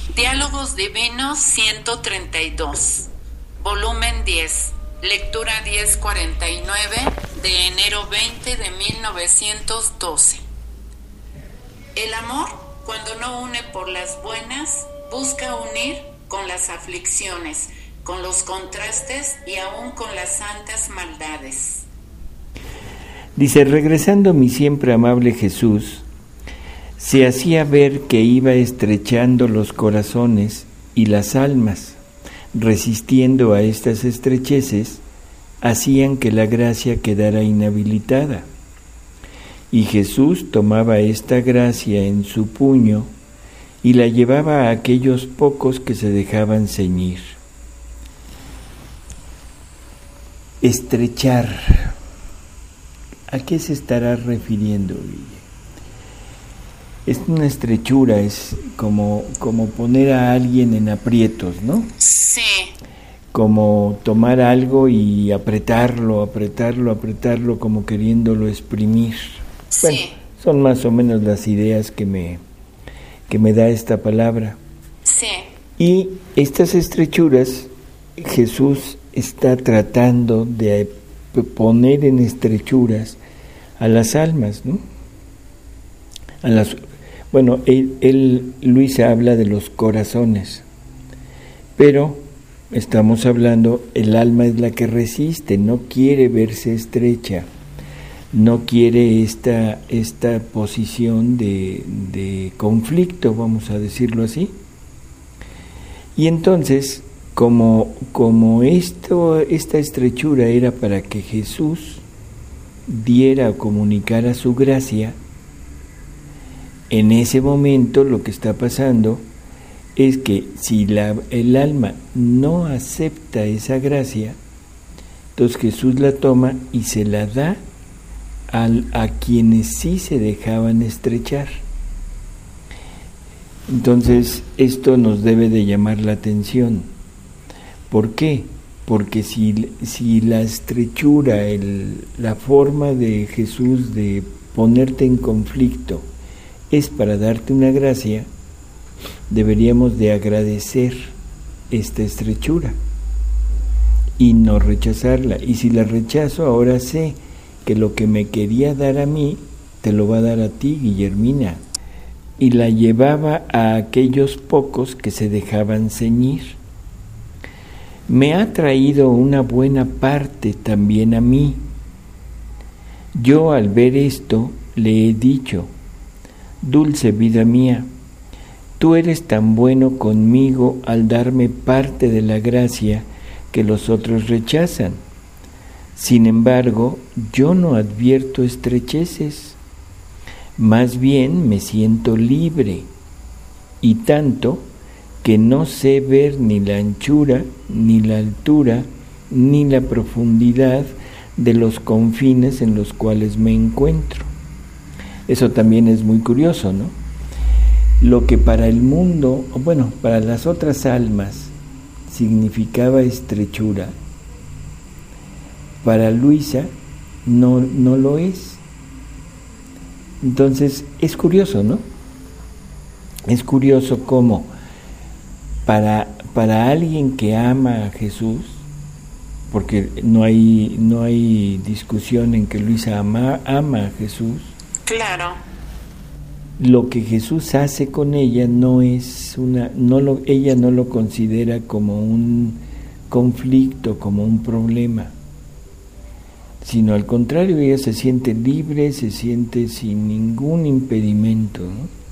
Diálogos Divinos 132, volumen 10, lectura 1049 de enero 20 de 1912. El amor, cuando no une por las buenas, busca unir con las aflicciones, con los contrastes y aún con las santas maldades. Dice, regresando mi siempre amable Jesús, se hacía ver que iba estrechando los corazones y las almas, resistiendo a estas estrecheces, hacían que la gracia quedara inhabilitada. Y Jesús tomaba esta gracia en su puño y la llevaba a aquellos pocos que se dejaban ceñir. Estrechar. ¿A qué se estará refiriendo, Guille? Es una estrechura, es como poner a alguien en aprietos, ¿no? Sí. Como tomar algo y apretarlo, como queriéndolo exprimir. Sí. Bueno, son más o menos las ideas que me da esta palabra. Sí. Y estas estrechuras, Jesús está tratando de poner en estrechuras a las almas, ¿no? Luisa habla de los corazones, pero estamos hablando, el alma es la que resiste, no quiere verse estrecha, no quiere esta posición de conflicto, vamos a decirlo así. Y entonces, como esta estrechura era para que Jesús diera o comunicara su gracia, en ese momento lo que está pasando es que si el alma no acepta esa gracia, entonces Jesús la toma y se la da a quienes sí se dejaban estrechar. Entonces esto nos debe de llamar la atención. ¿Por qué? Porque si la estrechura, la forma de Jesús de ponerte en conflicto es para darte una gracia, deberíamos de agradecer esta estrechura y no rechazarla. Y si la rechazo, ahora sé que lo que me quería dar a mí, te lo va a dar a ti, Guillermina. Y la llevaba a aquellos pocos que se dejaban ceñir. Me ha traído una buena parte también a mí. Yo al ver esto le he dicho: dulce vida mía, tú eres tan bueno conmigo al darme parte de la gracia que los otros rechazan. Sin embargo, yo no advierto estrecheces, más bien me siento libre, y tanto que no sé ver ni la anchura, ni la altura, ni la profundidad de los confines en los cuales me encuentro. Eso también es muy curioso, ¿no? Lo que para el mundo, para las otras almas significaba estrechura, para Luisa no lo es. Entonces es curioso, ¿no? Es curioso cómo para alguien que ama a Jesús, porque no hay discusión en que Luisa ama a Jesús. Claro. Lo que Jesús hace con ella ella no lo considera como un conflicto, como un problema, sino al contrario, ella se siente libre, se siente sin ningún impedimento, ¿no?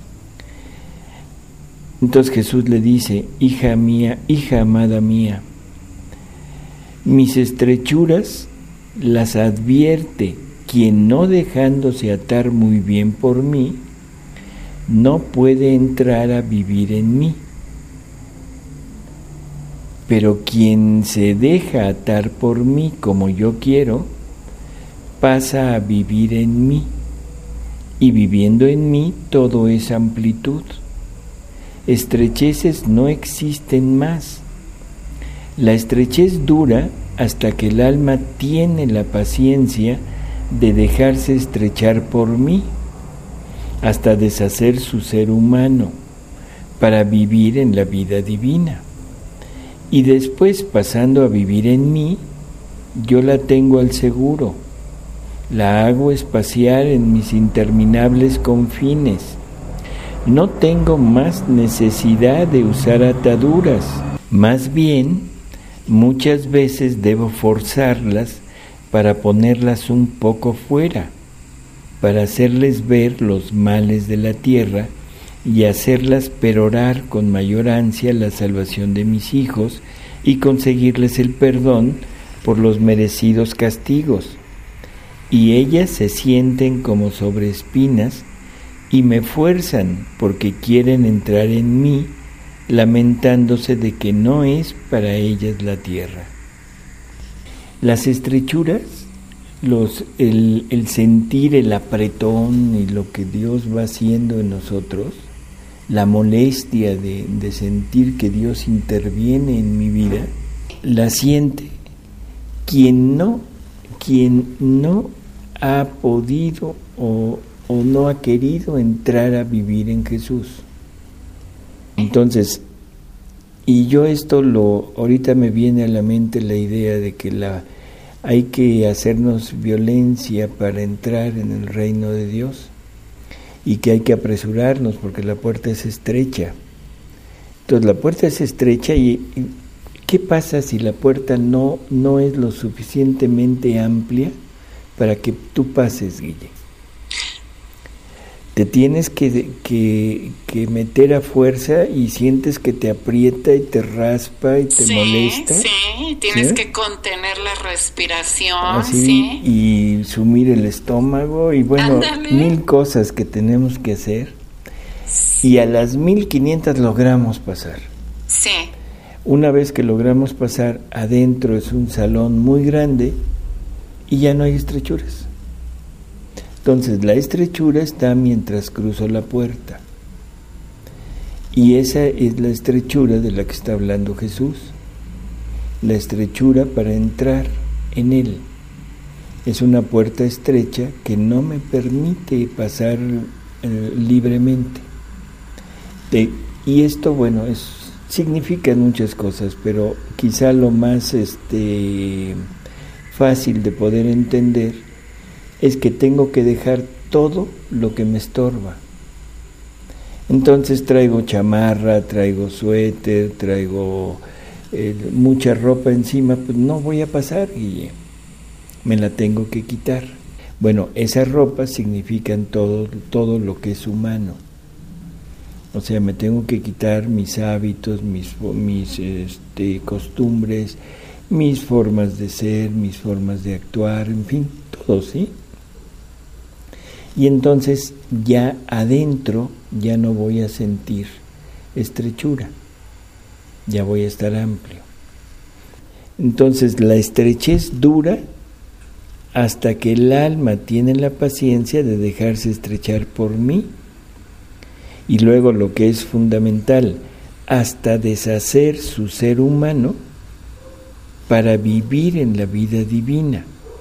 Entonces Jesús le dice: hija mía, hija amada mía, mis estrechuras las advierte quien, no dejándose atar muy bien por mí, no puede entrar a vivir en mí. Pero quien se deja atar por mí como yo quiero, pasa a vivir en mí, y viviendo en mí todo es amplitud. Estrecheces no existen más. La estrechez dura hasta que el alma tiene la paciencia de dejarse estrechar por mí, hasta deshacer su ser humano, para vivir en la vida divina. Y después, pasando a vivir en mí, yo la tengo al seguro, la hago espaciar en mis interminables confines. No tengo más necesidad de usar ataduras, más bien, muchas veces debo forzarlas para ponerlas un poco fuera, para hacerles ver los males de la tierra y hacerlas perorar con mayor ansia la salvación de mis hijos y conseguirles el perdón por los merecidos castigos. Y ellas se sienten como sobre espinas y me fuerzan porque quieren entrar en mí, lamentándose de que no es para ellas la tierra. Las estrechuras, el sentir el apretón y lo que Dios va haciendo en nosotros, la molestia de sentir que Dios interviene en mi vida, la siente quien no ha podido o no ha querido entrar a vivir en Jesús. Entonces, y yo ahorita me viene a la mente la idea de que hay que hacernos violencia para entrar en el reino de Dios y que hay que apresurarnos porque la puerta es estrecha. Entonces la puerta es estrecha y ¿qué pasa si la puerta no es lo suficientemente amplia para que tú pases, Guille? Te tienes que meter a fuerza y sientes que te aprieta y te raspa y te molesta. Sí, tienes que contener la respiración. Así, y sumir el estómago y bueno, ándale, 1000 cosas que tenemos que hacer. Y a las 1500 logramos pasar. Sí. Una vez que logramos pasar, adentro es un salón muy grande y ya no hay estrechuras. Entonces la estrechura está mientras cruzo la puerta. Y esa es la estrechura de la que está hablando Jesús. La estrechura para entrar en Él. Es una puerta estrecha que no me permite pasar libremente. Y esto, bueno, significa muchas cosas, pero quizá lo más fácil de poder entender es que tengo que dejar todo lo que me estorba. Entonces traigo chamarra, traigo suéter, traigo mucha ropa encima, pues no voy a pasar y me la tengo que quitar. Bueno, esas ropas significan todo lo que es humano. O sea, me tengo que quitar mis hábitos, mis costumbres, mis formas de ser, mis formas de actuar, en fin, todo, ¿sí? Y entonces ya adentro ya no voy a sentir estrechura, ya voy a estar amplio. Entonces la estrechez dura hasta que el alma tiene la paciencia de dejarse estrechar por mí. Y luego lo que es fundamental, hasta deshacer su ser humano para vivir en la vida divina.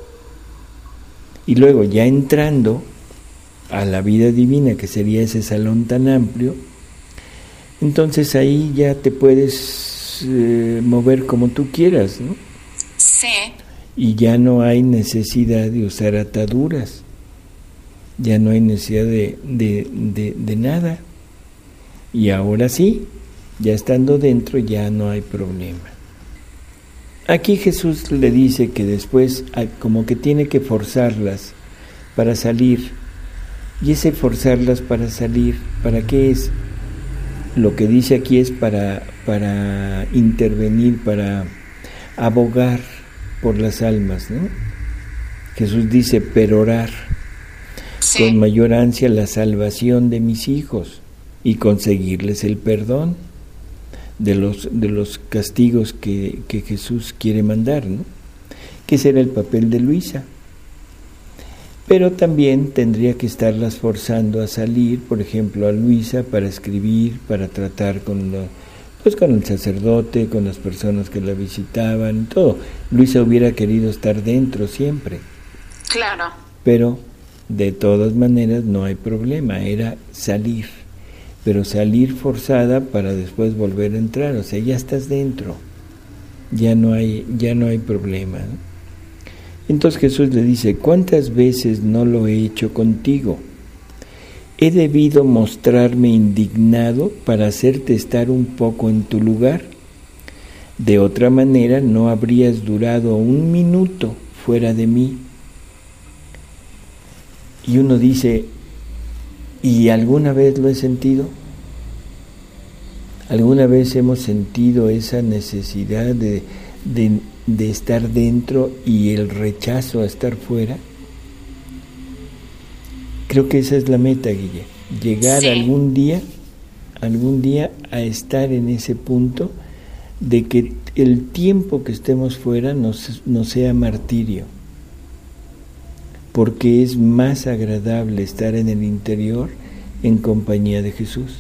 Y luego ya entrando a la vida divina, que sería ese salón tan amplio, entonces ahí ya te puedes mover como tú quieras, ¿no? Sí. Y ya no hay necesidad de usar ataduras, ya no hay necesidad de nada. Y ahora sí, ya estando dentro ya no hay problema. Aquí Jesús le dice que después como que tiene que forzarlas para salir. Y ese forzarlas para salir, ¿para qué es? Lo que dice aquí es para intervenir, para abogar por las almas, ¿no? Jesús dice perorar con mayor ansia la salvación de mis hijos y conseguirles el perdón de los castigos que Jesús quiere mandar, ¿no? Que será el papel de Luisa. Pero también tendría que estarlas forzando a salir, por ejemplo, a Luisa para escribir, para tratar con el sacerdote, con las personas que la visitaban, todo. Luisa hubiera querido estar dentro siempre. Claro. Pero de todas maneras no hay problema, era salir. pero salir forzada para después volver a entrar. O sea, ya estás dentro, ya no hay problema, ¿no? Entonces Jesús le dice: ¿cuántas veces no lo he hecho contigo? He debido mostrarme indignado para hacerte estar un poco en tu lugar. De otra manera no habrías durado un minuto fuera de mí. Y uno dice: ¿y alguna vez lo he sentido? ¿Alguna vez hemos sentido esa necesidad de estar dentro y el rechazo a estar fuera? Creo que esa es la meta, Guille. Llegar sí. algún día a estar en ese punto de que el tiempo que estemos fuera no sea martirio, porque es más agradable estar en el interior en compañía de Jesús.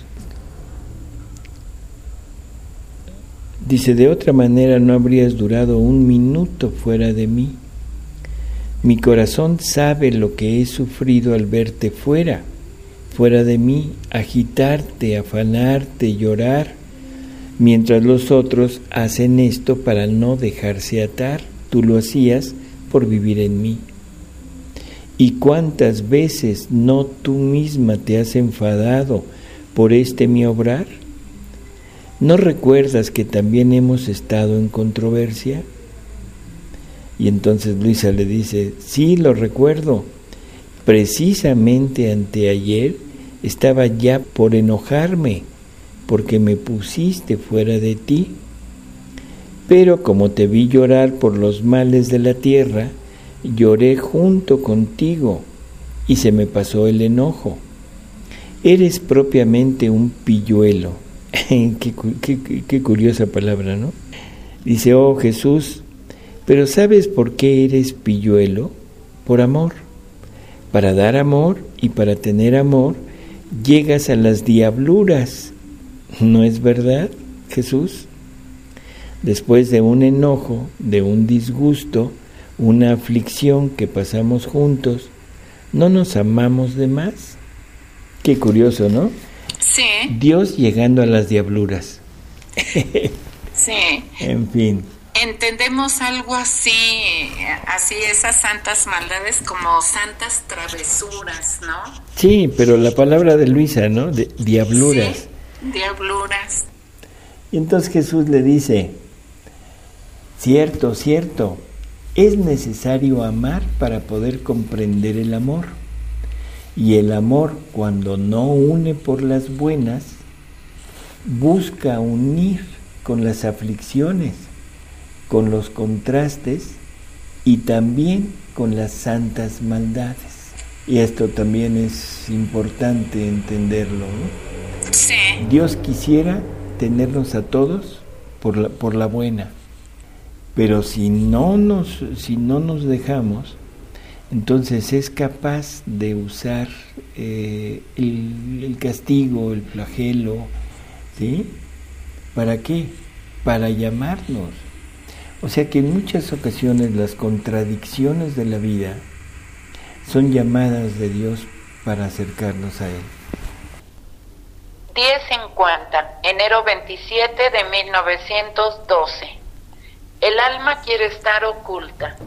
Dice: de otra manera no habrías durado un minuto fuera de mí. Mi corazón sabe lo que he sufrido al verte fuera de mí, agitarte, afanarte, llorar, mientras los otros hacen esto para no dejarse atar. Tú lo hacías por vivir en mí. ¿Y cuántas veces no tú misma te has enfadado por mi obrar? ¿No recuerdas que también hemos estado en controversia? Y entonces Luisa le dice: sí, lo recuerdo. Precisamente anteayer estaba ya por enojarme porque me pusiste fuera de ti. Pero como te vi llorar por los males de la tierra, lloré junto contigo y se me pasó el enojo. Eres propiamente un pilluelo. Qué curiosa palabra, ¿no? Dice: oh Jesús, pero ¿sabes por qué eres pilluelo? Por amor. Para dar amor y para tener amor, llegas a las diabluras. ¿No es verdad, Jesús? Después de un enojo, de un disgusto, una aflicción que pasamos juntos, ¿no nos amamos de más? Qué curioso, ¿no? Sí. Dios llegando a las diabluras. Sí. En fin. Entendemos algo así esas santas maldades como santas travesuras, ¿no? Sí, pero la palabra de Luisa, ¿no? De diabluras. Sí, diabluras. Y entonces Jesús le dice: cierto, es necesario amar para poder comprender el amor. Y el amor, cuando no une por las buenas, busca unir con las aflicciones, con los contrastes y también con las santas maldades. Y esto también es importante entenderlo, ¿no? Sí. Dios quisiera tenernos a todos por la buena, pero si no nos dejamos, entonces es capaz de usar el castigo, el flagelo, ¿sí? ¿Para qué? Para llamarnos. O sea que en muchas ocasiones las contradicciones de la vida son llamadas de Dios para acercarnos a Él. 10:50, enero 27 de 1912. El alma quiere estar oculta.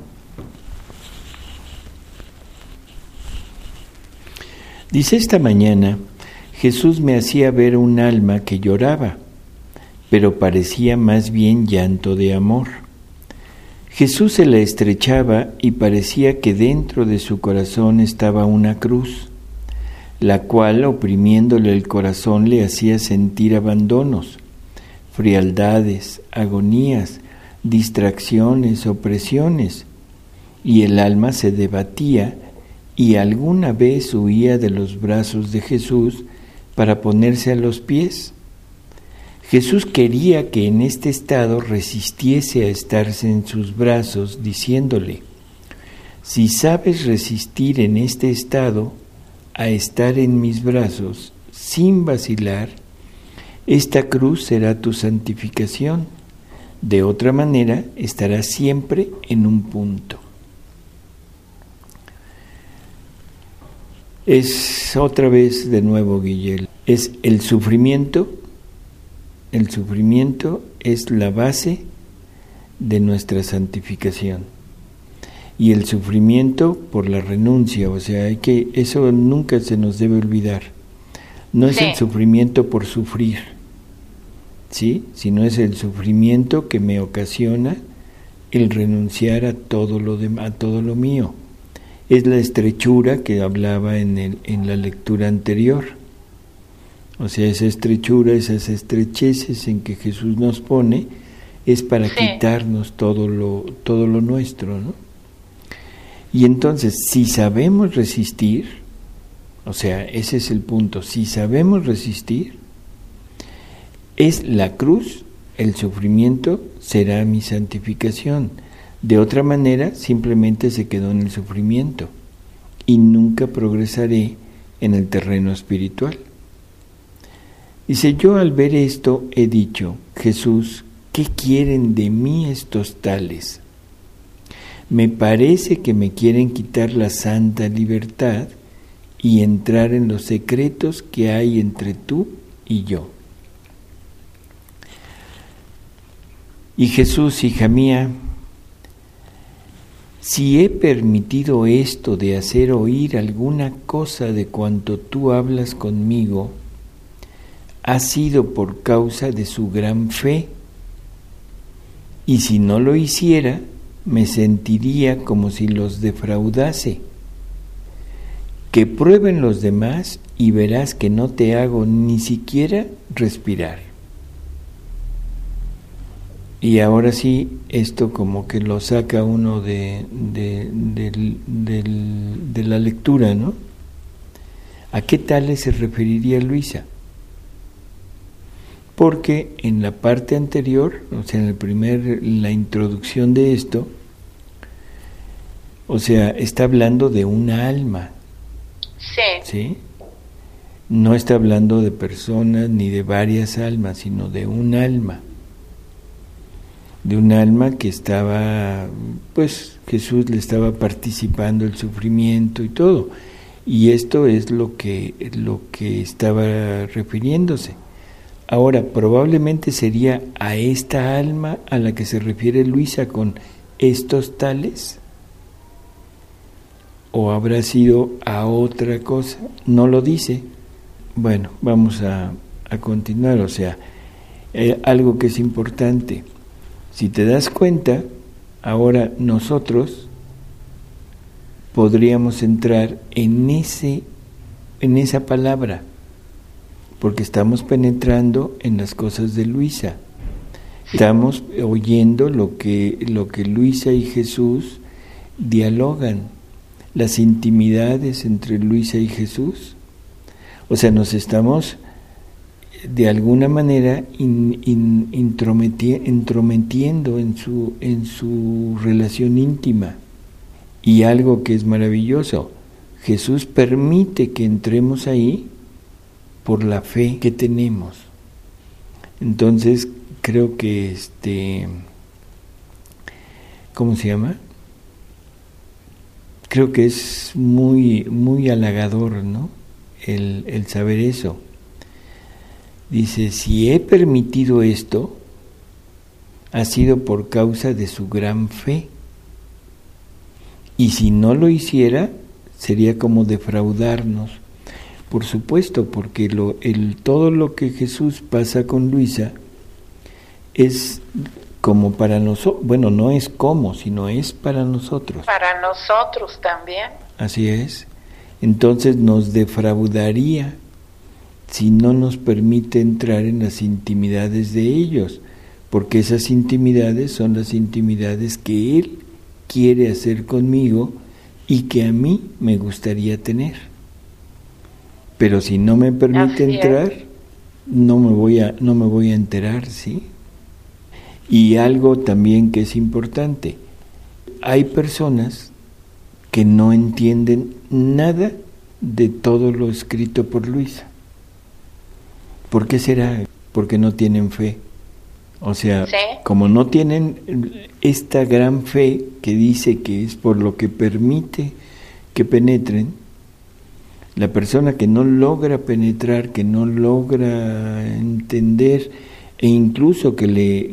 Dice: esta mañana Jesús me hacía ver un alma que lloraba, pero parecía más bien llanto de amor. Jesús se la estrechaba y parecía que dentro de su corazón estaba una cruz, la cual, oprimiéndole el corazón, le hacía sentir abandonos, frialdades, agonías, distracciones, opresiones, y el alma se debatía y alguna vez huía de los brazos de Jesús para ponerse a los pies. Jesús quería que en este estado resistiese a estarse en sus brazos, diciéndole: si sabes resistir en este estado a estar en mis brazos sin vacilar, esta cruz será tu santificación. De otra manera, estarás siempre en un punto. Es otra vez de nuevo, Guille, es el sufrimiento es la base de nuestra santificación. Y el sufrimiento por la renuncia, o sea, eso nunca se nos debe olvidar. No es el sufrimiento por sufrir, ¿sí? Sino es el sufrimiento que me ocasiona el renunciar a todo lo mío. Es la estrechura que hablaba en la lectura anterior. O sea, esa estrechura, esas estrecheces en que Jesús nos pone, es para quitarnos todo lo nuestro, ¿no? Y entonces, si sabemos resistir, o sea, ese es el punto, si sabemos resistir, es la cruz, el sufrimiento será mi santificación. De otra manera, simplemente se quedó en el sufrimiento y nunca progresaré en el terreno espiritual. Dice, yo al ver esto he dicho, Jesús, ¿qué quieren de mí estos tales? Me parece que me quieren quitar la santa libertad y entrar en los secretos que hay entre tú y yo. Y Jesús, hija mía, si he permitido esto de hacer oír alguna cosa de cuanto tú hablas conmigo, ha sido por causa de su gran fe, y si no lo hiciera, me sentiría como si los defraudase. Que prueben los demás y verás que no te hago ni siquiera respirar. Y ahora sí, esto como que lo saca uno de la lectura, ¿no? ¿A qué tales se referiría Luisa? Porque en la parte anterior, o sea, en la introducción de esto, o sea, está hablando de una alma. ¿Sí? No está hablando de personas ni de varias almas, sino de un alma. De un alma que estaba, pues Jesús le estaba participando el sufrimiento y todo. Y esto es lo que estaba refiriéndose. Ahora, probablemente sería a esta alma a la que se refiere Luisa con estos tales, o habrá sido a otra cosa, no lo dice. Bueno, vamos a continuar, o sea, algo que es importante. Si te das cuenta, ahora nosotros podríamos entrar en esa palabra, porque estamos penetrando en las cosas de Luisa. Estamos oyendo lo que Luisa y Jesús dialogan, las intimidades entre Luisa y Jesús. O sea, nos estamos de alguna manera entrometiendo en su relación íntima. Y algo que es maravilloso, Jesús permite que entremos ahí por la fe que tenemos. Entonces, creo que ¿cómo se llama? Creo que es muy, muy halagador, ¿no? El saber eso. Dice, si he permitido esto, ha sido por causa de su gran fe. Y si no lo hiciera, sería como defraudarnos. Por supuesto, porque todo lo que Jesús pasa con Luisa es como para nosotros, bueno, no es como, sino es para nosotros. Para nosotros también. Así es. Entonces nos defraudaría si no nos permite entrar en las intimidades de ellos, porque esas intimidades son las intimidades que Él quiere hacer conmigo y que a mí me gustaría tener. Pero si no me permite entrar, no me voy a enterar, ¿sí? Y algo también que es importante, hay personas que no entienden nada de todo lo escrito por Luisa. ¿Por qué será? Porque no tienen fe. O sea, ¿sí? Como no tienen esta gran fe que dice que es por lo que permite que penetren, La persona que no logra penetrar, que no logra entender, e incluso que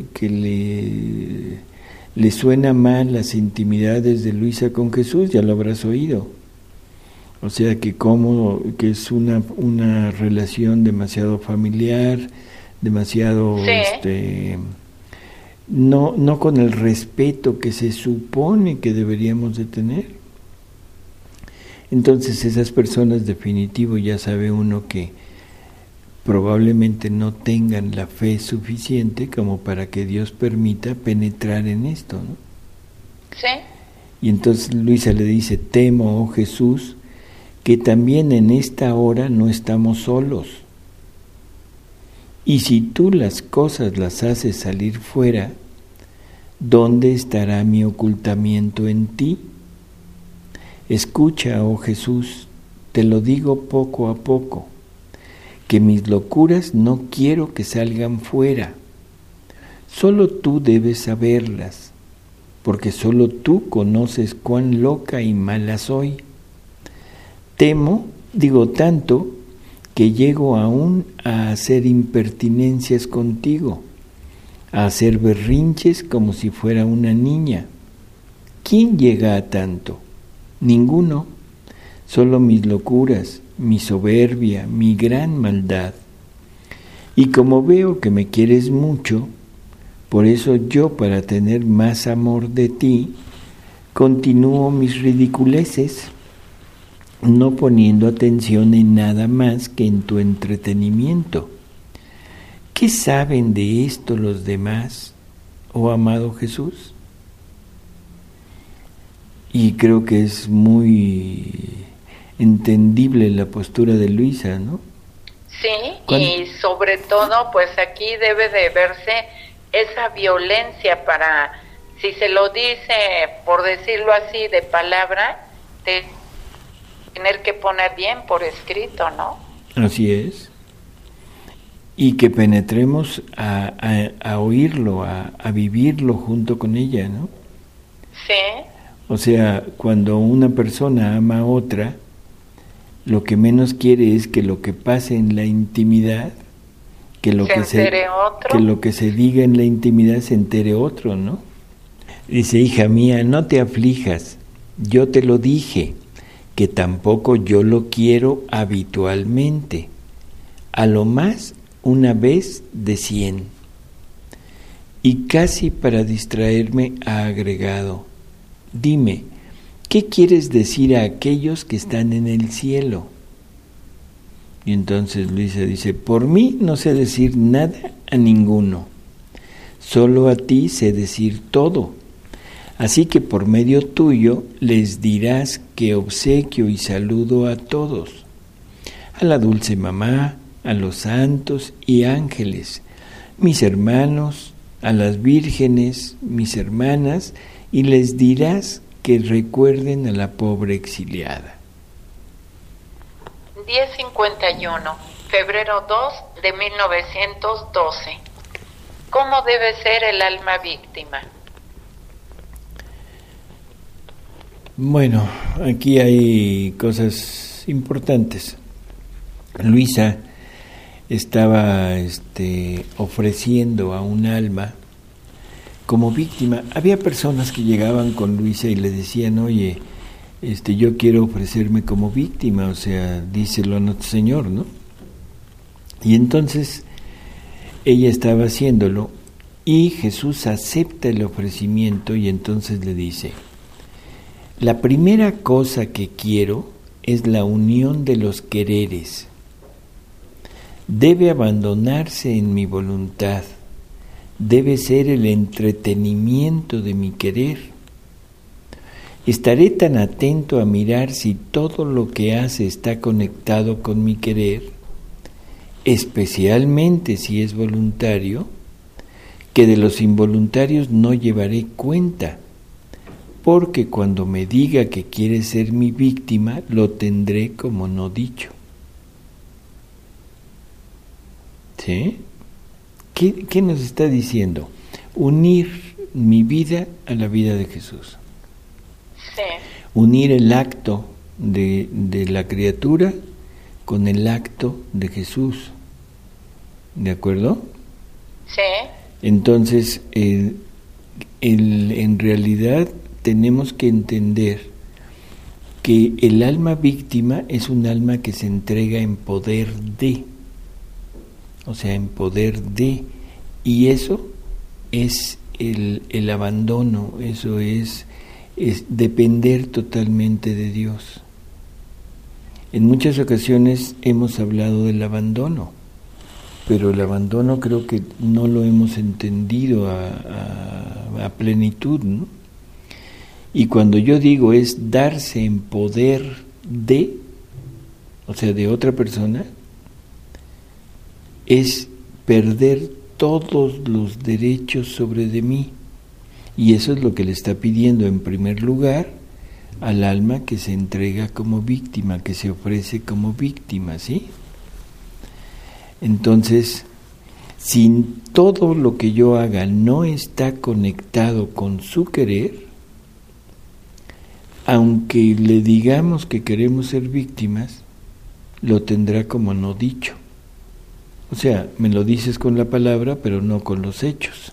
le suena mal las intimidades de Luisa con Jesús, ya lo habrás oído. O sea que es una relación demasiado familiar, demasiado sí. no con el respeto que se supone que deberíamos de tener. Entonces esas personas, definitivo, ya sabe uno que probablemente no tengan la fe suficiente como para que Dios permita penetrar en esto, ¿no? Sí. Y entonces Luisa le dice: temo, oh Jesús, que también en esta hora no estamos solos. Y si tú las cosas las haces salir fuera, ¿dónde estará mi ocultamiento en ti? Escucha, oh Jesús, te lo digo poco a poco, que mis locuras no quiero que salgan fuera. Solo tú debes saberlas, porque solo tú conoces cuán loca y mala soy. Temo, digo tanto, que llego aún a hacer impertinencias contigo, a hacer berrinches como si fuera una niña. ¿Quién llega a tanto? Ninguno, solo mis locuras, mi soberbia, mi gran maldad. Y como veo que me quieres mucho, por eso yo, para tener más amor de ti, continúo mis ridiculeces, no poniendo atención en nada más que en tu entretenimiento. ¿Qué saben de esto los demás, oh amado Jesús? Y creo que es muy entendible la postura de Luisa, ¿no? Sí, y sobre todo, pues aquí debe de verse esa violencia para, si se lo dice, por decirlo así, de palabra, tener que poner bien por escrito, ¿no? Así es. Y que penetremos a oírlo, a vivirlo junto con ella, ¿no? Sí. O sea, cuando una persona ama a otra, lo que menos quiere es que lo que pase en la intimidad, que lo que se diga en la intimidad se entere otro, ¿no? Dice: hija mía, no te aflijas, yo te lo dije, que tampoco yo lo quiero habitualmente, a lo más una vez de 100. Y casi para distraerme ha agregado: dime, ¿qué quieres decir a aquellos que están en el cielo? Y entonces Luisa dice: por mí no sé decir nada a ninguno, solo a ti sé decir todo. Así que por medio tuyo les dirás que obsequio y saludo a todos, a la dulce mamá, a los santos y ángeles, mis hermanos, a las vírgenes, mis hermanas, y les dirás que recuerden a la pobre exiliada. 1051, febrero 2 de 1912. ¿Cómo debe ser el alma víctima? Bueno, aquí hay cosas importantes. Luisa estaba ofreciendo a un alma como víctima. Había personas que llegaban con Luisa y le decían: oye, yo quiero ofrecerme como víctima, o sea, díselo a nuestro Señor, ¿no? Y entonces ella estaba haciéndolo y Jesús acepta el ofrecimiento y entonces le dice: la primera cosa que quiero es la unión de los quereres. Debe abandonarse en mi voluntad, debe ser el entretenimiento de mi querer. Estaré tan atento a mirar si todo lo que hace está conectado con mi querer, especialmente si es voluntario, que de los involuntarios no llevaré cuenta, porque cuando me diga que quiere ser mi víctima, lo tendré como no dicho. ¿Sí? ¿Qué nos está diciendo? Unir mi vida a la vida de Jesús. Sí. Unir el acto de la criatura con el acto de Jesús. ¿De acuerdo? Sí. Entonces, en realidad tenemos que entender que el alma víctima es un alma que se entrega en poder de, o sea, en poder de, y eso es el abandono, eso es depender totalmente de Dios. En muchas ocasiones hemos hablado del abandono, pero el abandono creo que no lo hemos entendido a plenitud, ¿no? Y cuando yo digo es darse en poder de, o sea, de otra persona, es perder todos los derechos sobre de mí. Y eso es lo que le está pidiendo en primer lugar al alma que se entrega como víctima, que se ofrece como víctima, ¿sí? Entonces, si todo lo que yo haga no está conectado con su querer, aunque le digamos que queremos ser víctimas, lo tendrá como no dicho. O sea, me lo dices con la palabra, pero no con los hechos.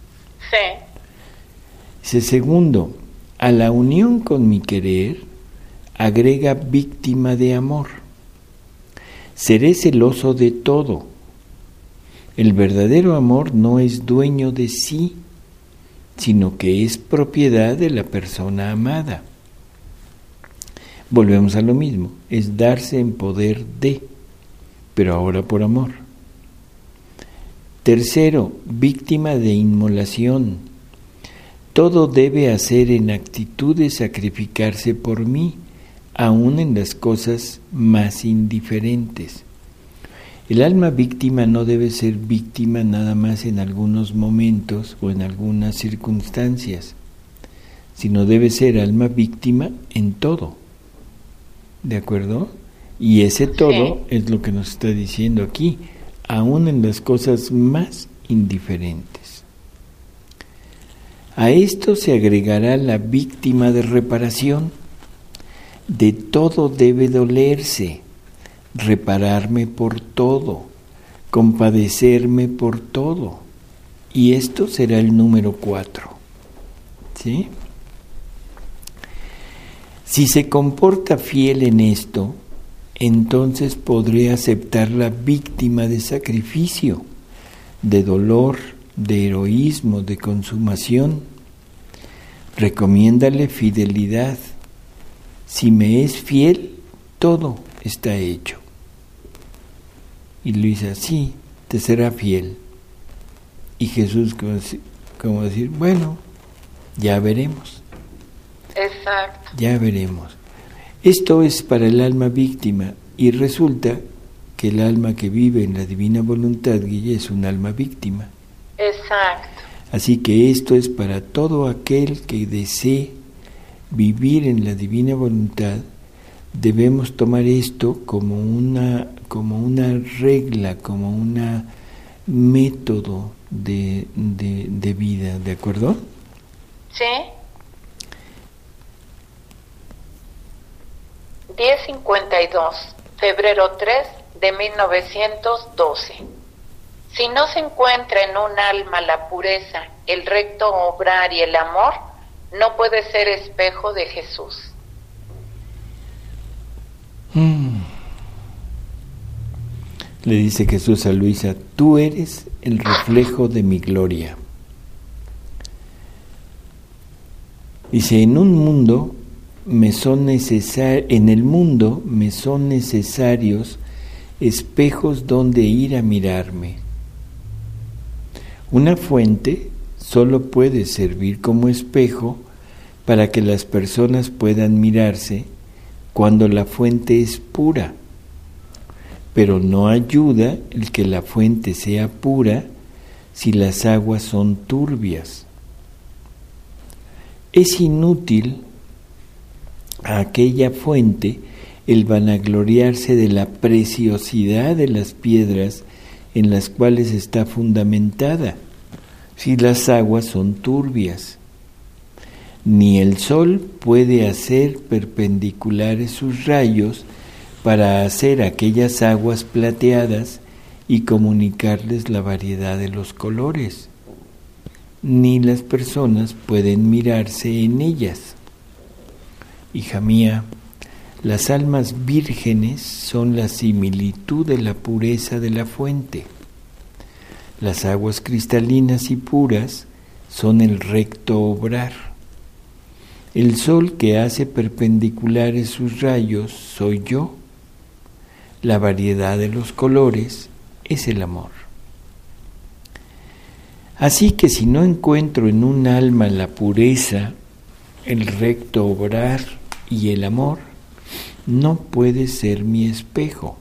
Sí. Segundo, a la unión con mi querer, agrega víctima de amor. Seré celoso de todo. El verdadero amor no es dueño de sí, sino que es propiedad de la persona amada. Volvemos a lo mismo, es darse en poder de, pero ahora por amor. Tercero, víctima de inmolación. Todo debe hacer en actitud de sacrificarse por mí, aun en las cosas más indiferentes. El alma víctima no debe ser víctima nada más en algunos momentos o en algunas circunstancias, sino debe ser alma víctima en todo. ¿De acuerdo? Y ese todo es lo que nos está diciendo aquí, aún en las cosas más indiferentes. A esto se agregará la víctima de reparación. De todo debe dolerse, repararme por todo, compadecerme por todo. Y esto será el número 4. ¿Sí? Si se comporta fiel en esto, entonces podré aceptar la víctima de sacrificio, de dolor, de heroísmo, de consumación. Recomiéndale fidelidad. Si me es fiel, todo está hecho. Y Luisa, sí, te será fiel. Y Jesús, como decir, bueno, ya veremos. Exacto. Ya veremos. Esto es para el alma víctima y resulta que el alma que vive en la divina voluntad, Guille, es un alma víctima. Exacto. Así que esto es para todo aquel que desee vivir en la divina voluntad. Debemos tomar esto como una regla, como un método de vida, ¿de acuerdo? Sí. 1052, febrero 3 de 1912. Si no se encuentra en un alma la pureza, el recto obrar y el amor, no puede ser espejo de Jesús. Le dice Jesús a Luisa, tú eres el reflejo de mi gloria. Dice, en el mundo me son necesarios espejos donde ir a mirarme. Una fuente solo puede servir como espejo para que las personas puedan mirarse cuando la fuente es pura, pero no ayuda el que la fuente sea pura si las aguas son turbias. Es inútil a aquella fuente el vanagloriarse de la preciosidad de las piedras en las cuales está fundamentada, si las aguas son turbias. Ni el sol puede hacer perpendiculares sus rayos para hacer aquellas aguas plateadas y comunicarles la variedad de los colores. Ni las personas pueden mirarse en ellas. Hija mía, las almas vírgenes son la similitud de la pureza de la fuente. Las aguas cristalinas y puras son el recto obrar. El sol que hace perpendiculares sus rayos soy yo. La variedad de los colores es el amor. Así que si no encuentro en un alma la pureza, el recto obrar y el amor, no puede ser mi espejo.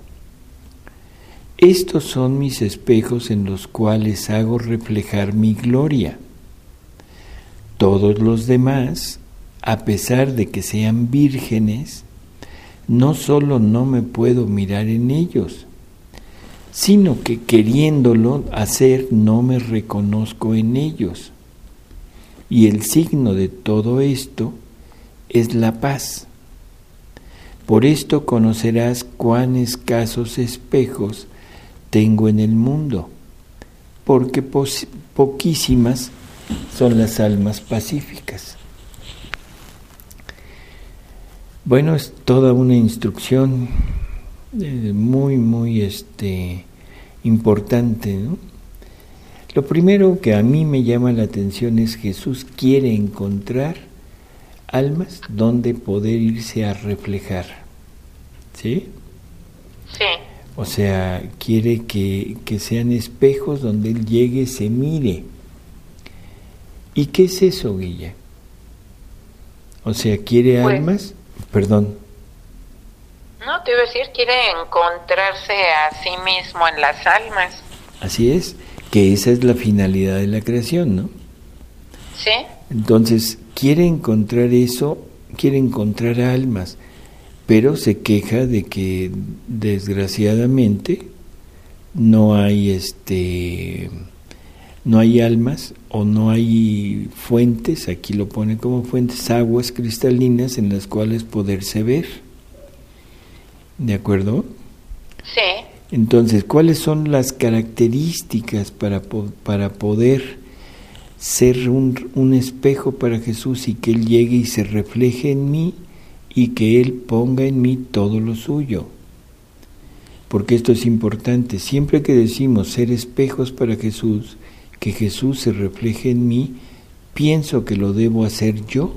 Estos son mis espejos en los cuales hago reflejar mi gloria. Todos los demás, a pesar de que sean vírgenes, no solo no me puedo mirar en ellos, sino que queriéndolo hacer no me reconozco en ellos. Y el signo de todo esto es la paz. Por esto conocerás cuán escasos espejos tengo en el mundo, porque poquísimas son las almas pacíficas. Bueno, es toda una instrucción muy importante, ¿no? Lo primero que a mí me llama la atención es Jesús quiere encontrar almas donde poder irse a reflejar, ¿sí? Sí. O sea, quiere que sean espejos donde Él llegue, se mire. ¿Y qué es eso, Guilla? O sea, quiere almas, perdón. No, te iba a decir, quiere encontrarse a sí mismo en las almas. Así es, que esa es la finalidad de la creación, ¿no? Sí. Entonces, quiere encontrar eso, quiere encontrar almas, pero se queja de que desgraciadamente no hay almas o no hay fuentes, aquí lo pone como fuentes, aguas cristalinas en las cuales poderse ver. ¿De acuerdo? Sí. Entonces, ¿cuáles son las características para poder ser un espejo para Jesús y que Él llegue y se refleje en mí y que Él ponga en mí todo lo suyo? Porque esto es importante. Siempre que decimos ser espejos para Jesús, que Jesús se refleje en mí, pienso que lo debo hacer yo.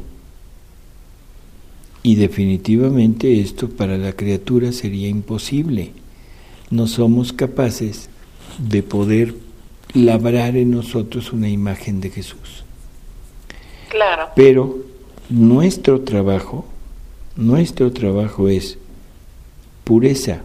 Y definitivamente esto para la criatura sería imposible. No somos capaces de poder labrar en nosotros una imagen de Jesús. Claro. Pero nuestro trabajo es pureza,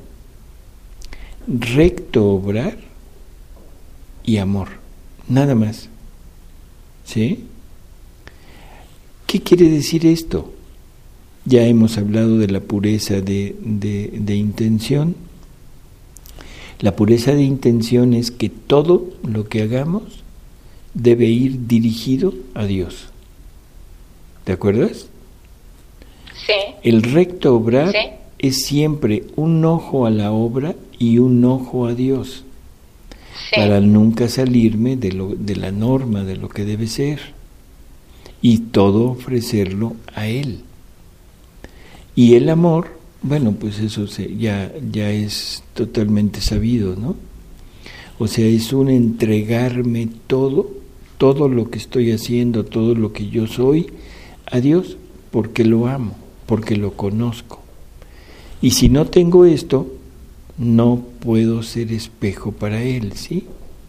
recto obrar y amor. Nada más. ¿Sí? ¿Qué quiere decir esto? Ya hemos hablado de la pureza de intención. La pureza de intención es que todo lo que hagamos debe ir dirigido a Dios. ¿Te acuerdas? Sí. El recto obrar sí. Es siempre un ojo a la obra y un ojo a Dios, sí, para nunca salirme de la norma, de lo que debe ser, y todo ofrecerlo a Él. Y el amor, bueno, pues eso ya es totalmente sabido, ¿no? O sea, es un entregarme todo lo que estoy haciendo, todo lo que yo soy, a Dios, porque lo amo, porque lo conozco. Y si no tengo esto, no puedo ser espejo para Él, ¿sí?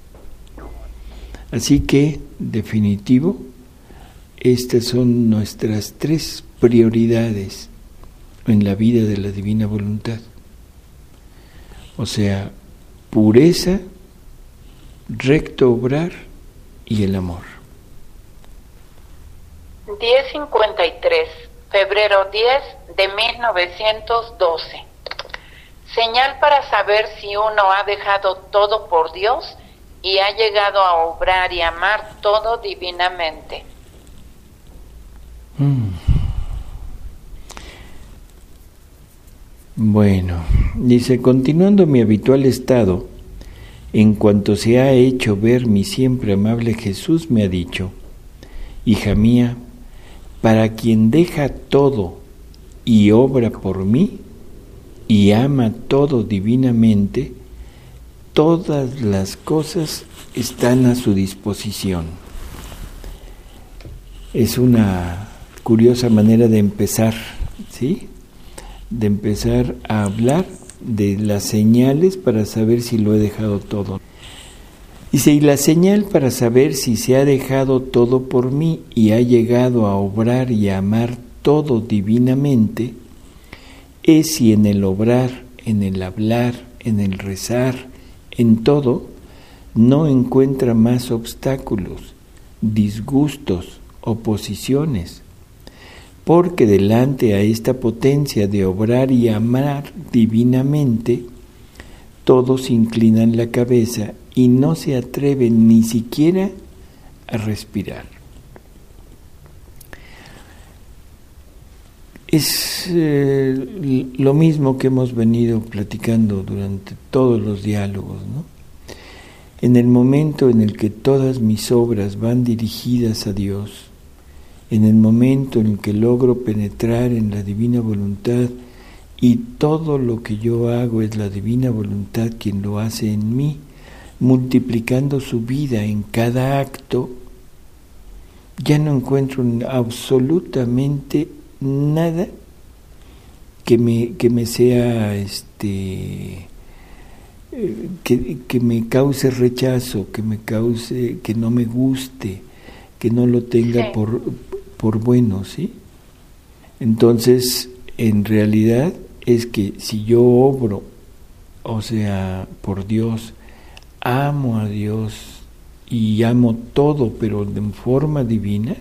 Así que, definitivo, estas son nuestras 3 prioridades en la vida de la divina voluntad. O sea, pureza, recto obrar y el amor. 1053, febrero 10 de 1912. Señal para saber si uno ha dejado todo por Dios y ha llegado a obrar y amar todo divinamente. Bueno, Dice, continuando mi habitual estado, en cuanto se ha hecho ver mi siempre amable Jesús, me ha dicho: hija mía, para quien deja todo y obra por mí, y ama todo divinamente, todas las cosas están a su disposición. Es una curiosa manera de empezar, ¿sí? De empezar a hablar de las señales para saber si lo he dejado todo. Dice, y la señal para saber si se ha dejado todo por mí y ha llegado a obrar y a amar todo divinamente, es si en el obrar, en el hablar, en el rezar, en todo, no encuentra más obstáculos, disgustos, oposiciones, porque delante a esta potencia de obrar y amar divinamente, todos inclinan la cabeza y no se atreven ni siquiera a respirar. Es lo mismo que hemos venido platicando durante todos los diálogos, ¿no? En el momento en el que todas mis obras van dirigidas a Dios, en el momento en el que logro penetrar en la divina voluntad y todo lo que yo hago es la divina voluntad quien lo hace en mí, multiplicando su vida en cada acto, ya no encuentro absolutamente nada que me sea que me cause rechazo, que no me guste, que no lo tenga por bueno, ¿sí? Entonces, en realidad es que si yo obro, o sea, por Dios, amo a Dios y amo todo, pero de forma divina,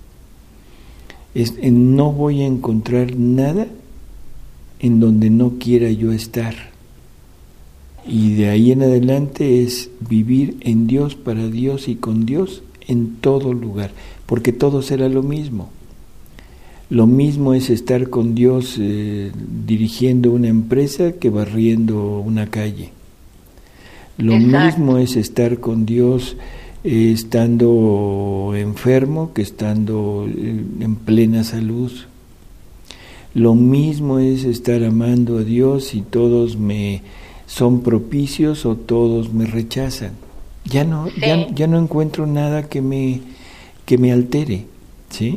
no voy a encontrar nada en donde no quiera yo estar. Y de ahí en adelante es vivir en Dios, para Dios y con Dios en todo lugar, porque todo será lo mismo. Lo mismo es estar con Dios dirigiendo una empresa que barriendo una calle. Lo mismo es estar con Dios estando enfermo que estando en plena salud. Lo mismo es estar amando a Dios y todos me son propicios o todos me rechazan. Ya no encuentro nada que me altere, ¿sí?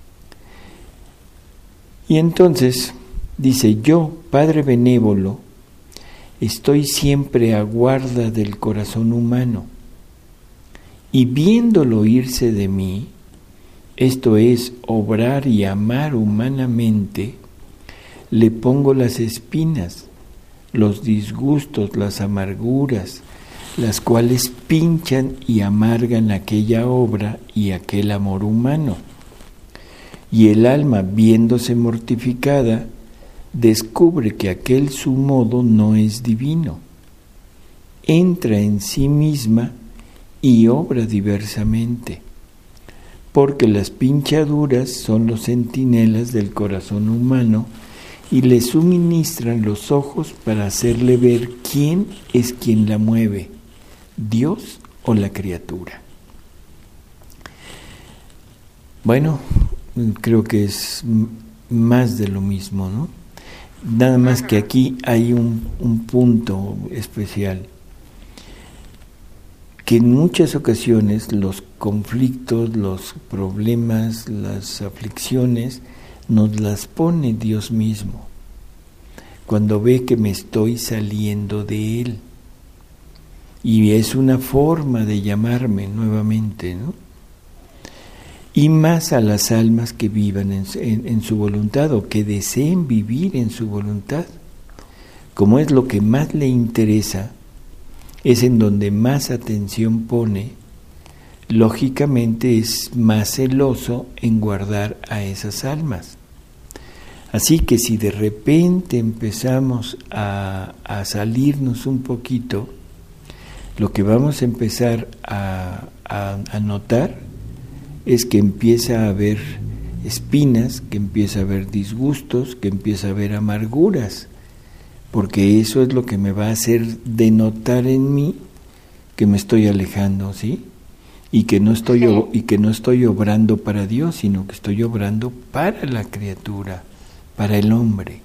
Y entonces dice, yo, Padre benévolo, estoy siempre a guarda del corazón humano, y viéndolo irse de mí, esto es, obrar y amar humanamente, le pongo las espinas, los disgustos, las amarguras, las cuales pinchan y amargan aquella obra y aquel amor humano. Y el alma, viéndose mortificada, descubre que aquel su modo no es divino. Entra en sí misma y obra diversamente, porque las pinchaduras son los centinelas del corazón humano y le suministran los ojos para hacerle ver quién es quien la mueve, Dios o la criatura. Bueno, creo que es más de lo mismo, ¿no? Nada más que aquí hay un punto especial, que en muchas ocasiones los conflictos, los problemas, las aflicciones, nos las pone Dios mismo, cuando ve que me estoy saliendo de Él. Y es una forma de llamarme nuevamente, ¿no? Y más a las almas que vivan en su voluntad o que deseen vivir en su voluntad. Como es lo que más le interesa, es en donde más atención pone, lógicamente es más celoso en guardar a esas almas. Así que si de repente empezamos a salirnos un poquito, lo que vamos a empezar a notar es que empieza a haber espinas, que empieza a haber disgustos, que empieza a haber amarguras, porque eso es lo que me va a hacer denotar en mí que me estoy alejando, ¿sí? Y que no estoy obrando para Dios, sino que estoy obrando para la criatura, para el hombre.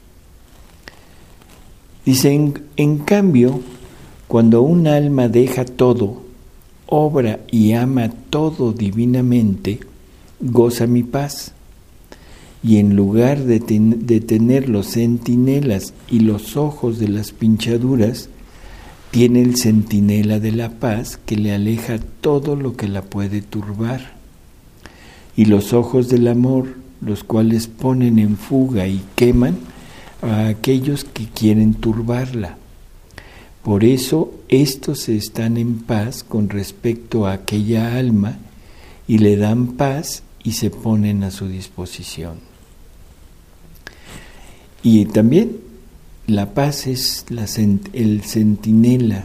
Dice, en cambio, cuando un alma deja todo, obra y ama todo divinamente, goza mi paz. Y en lugar de tener los centinelas y los ojos de las pinchaduras, tiene el centinela de la paz que le aleja todo lo que la puede turbar. Y los ojos del amor, los cuales ponen en fuga y queman a aquellos que quieren turbarla. Por eso estos están en paz con respecto a aquella alma y le dan paz y se ponen a su disposición. Y también la paz es el centinela,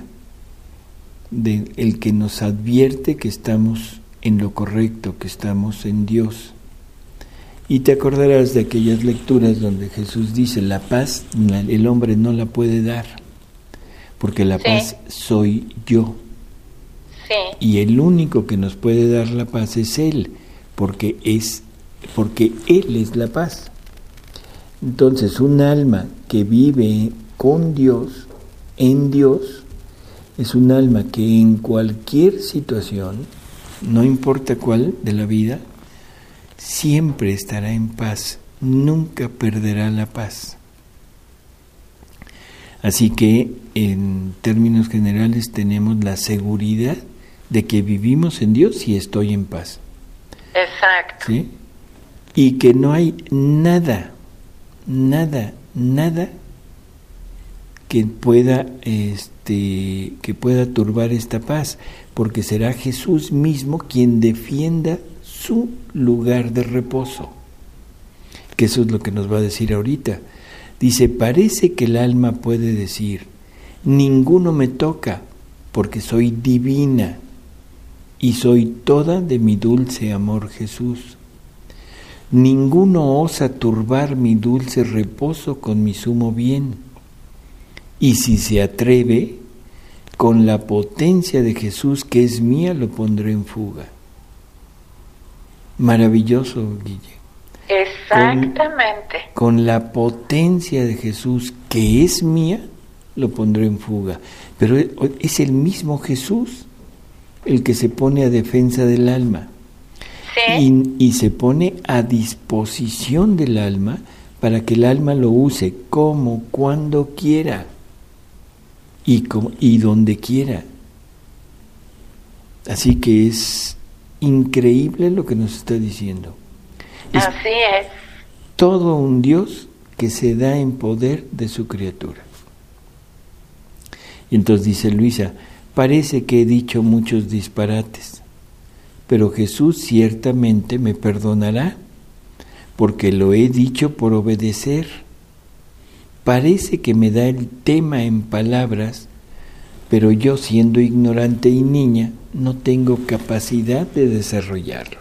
el que nos advierte que estamos en lo correcto, que estamos en Dios. Y te acordarás de aquellas lecturas donde Jesús dice, la paz el hombre no la puede dar, porque la paz soy yo. Sí. Y el único que nos puede dar la paz es Él, porque Él es la paz. Entonces, un alma que vive con Dios, en Dios, es un alma que en cualquier situación, no importa cuál de la vida, siempre estará en paz, nunca perderá la paz. Así que, en términos generales, tenemos la seguridad de que vivimos en Dios y estoy en paz. Exacto. ¿Sí? Y que no hay nada que pueda turbar esta paz, porque será Jesús mismo quien defienda su lugar de reposo, que eso es lo que nos va a decir ahorita. Dice, parece que el alma puede decir, ninguno me toca, porque soy divina y soy toda de mi dulce amor Jesús. Ninguno osa turbar mi dulce reposo con mi sumo bien, y si se atreve, con la potencia de Jesús que es mía lo pondré en fuga. Maravilloso, Guille. Exactamente. Con la potencia de Jesús que es mía lo pondré en fuga. Pero es el mismo Jesús el que se pone a defensa del alma. Y se pone a disposición del alma para que el alma lo use como, cuando quiera y donde quiera. Así que es increíble lo que nos está diciendo. Así es. Todo un Dios que se da en poder de su criatura. Y entonces dice Luisa, parece que he dicho muchos disparates, pero Jesús ciertamente me perdonará, porque lo he dicho por obedecer. Parece que me da el tema en palabras, pero yo, siendo ignorante y niña, no tengo capacidad de desarrollarlo.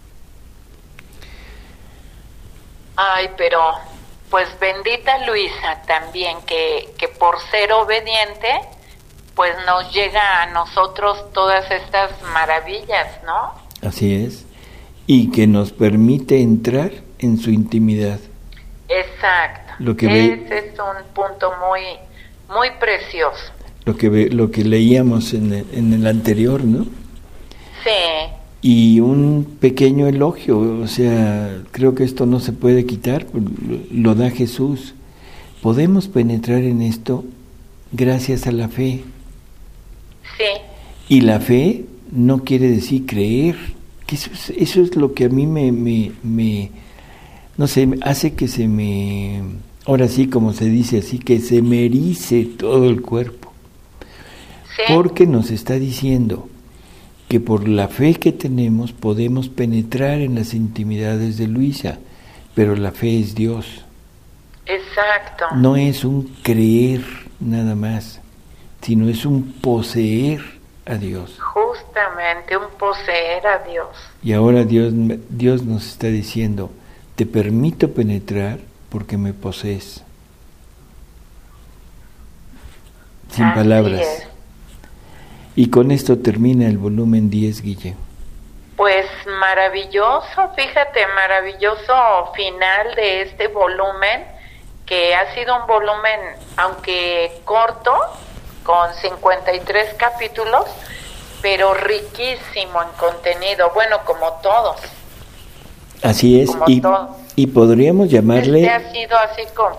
Ay, pero pues bendita Luisa también, que por ser obediente, pues nos llega a nosotros todas estas maravillas, ¿no? Así es, y que nos permite entrar en su intimidad. Exacto. Ese es un punto muy, muy precioso. Lo que leíamos en el anterior, ¿no? Sí. Y un pequeño elogio, o sea, creo que esto no se puede quitar, lo da Jesús. Podemos penetrar en esto gracias a la fe. Sí. Y la fe no quiere decir creer, que eso es lo que a mí me no sé, hace que se me, ahora sí como se dice así, que se me erice todo el cuerpo. Sí. Porque nos está diciendo que por la fe que tenemos podemos penetrar en las intimidades de Luisa, pero la fe es Dios. Exacto. No es un creer nada más, sino es un poseer a Dios. Justamente, un poseer a Dios. Y ahora Dios nos está diciendo, te permito penetrar porque me posees. sin Así palabras. es. Y con esto termina el volumen 10, Guille. Pues maravilloso, fíjate, maravilloso final de este volumen, que ha sido un volumen, aunque corto, con 53 capítulos, pero riquísimo en contenido, bueno, como todos. Así es, y podríamos llamarle... Este ha sido así como...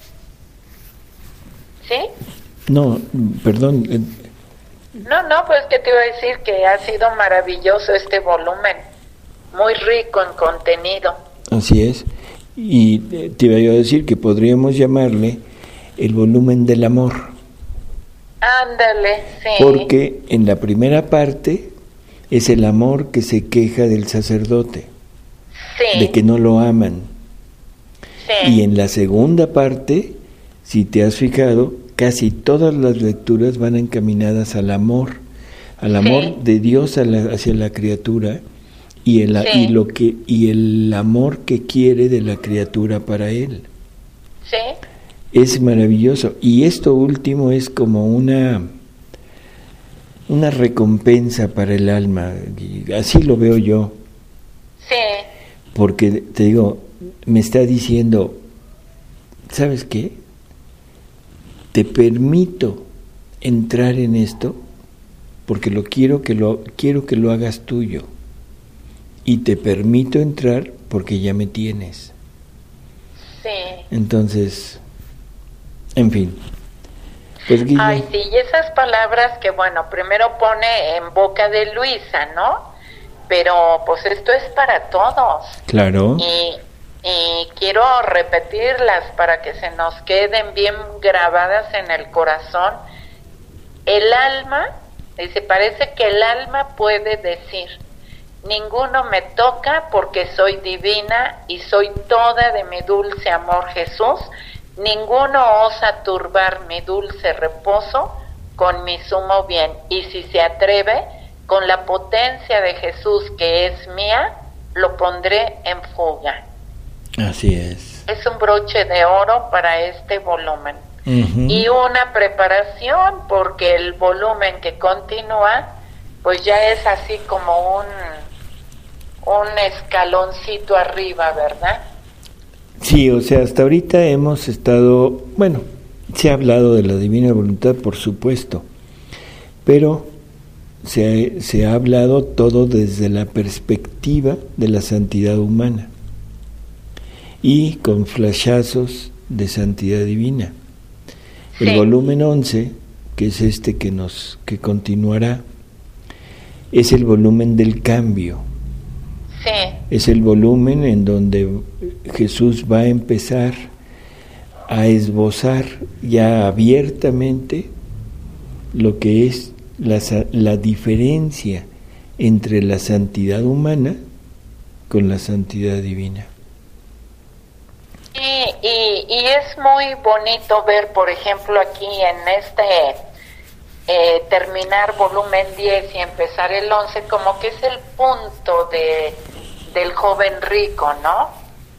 ¿Sí? No, perdón. No, pues que te iba a decir que ha sido maravilloso este volumen, muy rico en contenido. Así es, y te iba yo a decir que podríamos llamarle el volumen del amor. Ándale, sí. Porque en la primera parte es el amor que se queja del sacerdote, Sí. de que no lo aman. Sí. Y en la segunda parte, si te has fijado, casi todas las lecturas van encaminadas al amor Sí. de Dios hacia la criatura y el amor que quiere de la criatura para él. Sí. Es maravilloso. Y esto último es como una recompensa para el alma. Y así lo veo yo. Sí. Porque te digo, me está diciendo, ¿sabes qué? Te permito entrar en esto porque quiero que lo hagas tuyo. Y te permito entrar porque ya me tienes. Sí. Entonces, en fin. Pues, Guille, Ay, sí, y esas palabras que, bueno, primero pone en boca de Luisa, ¿no? Pero, pues, esto es para todos. claro, Y quiero repetirlas para que se nos queden bien grabadas en el corazón. El alma, dice, parece que el alma puede decir: ninguno me toca porque soy divina y soy toda de mi dulce amor Jesús. Ninguno osa turbar mi dulce reposo con mi sumo bien. Y si se atreve, con la potencia de Jesús que es mía, lo pondré en fuga. así es. Es un broche de oro para este volumen. Ujú. Y una preparación, porque el volumen que continúa, pues ya es así como un escaloncito arriba, ¿verdad? Sí, o sea, hasta ahorita hemos estado, bueno, se ha hablado de la divina voluntad, por supuesto, pero se ha hablado todo desde la perspectiva de la santidad humana y con flashazos de santidad divina. El Sí. volumen 11, que es este que continuará, es el volumen del cambio. Sí, Es el volumen en donde Jesús va a empezar a esbozar ya abiertamente lo que es la diferencia entre la santidad humana con la santidad divina. y es muy bonito ver, por ejemplo, aquí en este terminar volumen 10 y empezar el 11, como que es el punto del joven rico, ¿no?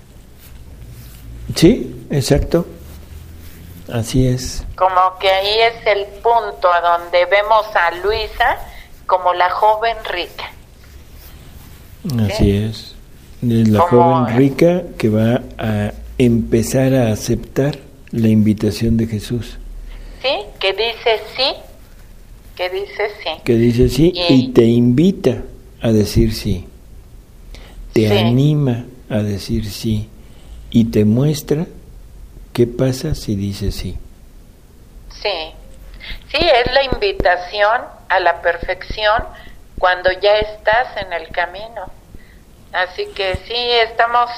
Sí, exacto. Así es. Como que ahí es el punto a donde vemos a Luisa como la joven rica. Así es. Es la Como, joven rica que va a empezar a aceptar la invitación de Jesús. ¿sí? Que dice sí, que dice sí. Que dice sí y te invita a decir sí. Te Sí. anima a decir sí y te muestra qué pasa si dices sí. Sí, sí, es la invitación a la perfección cuando ya estás en el camino. Así que sí, estamos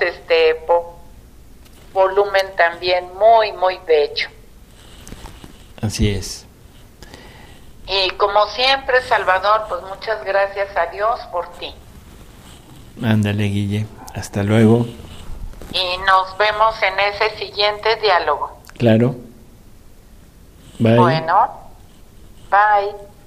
volumen también muy, muy bello. Así es. Y como siempre, Salvador, pues muchas gracias a Dios por ti. Ándale, Guille. Hasta luego. Y nos vemos en ese siguiente diálogo. Claro. Bye. Bueno, bye.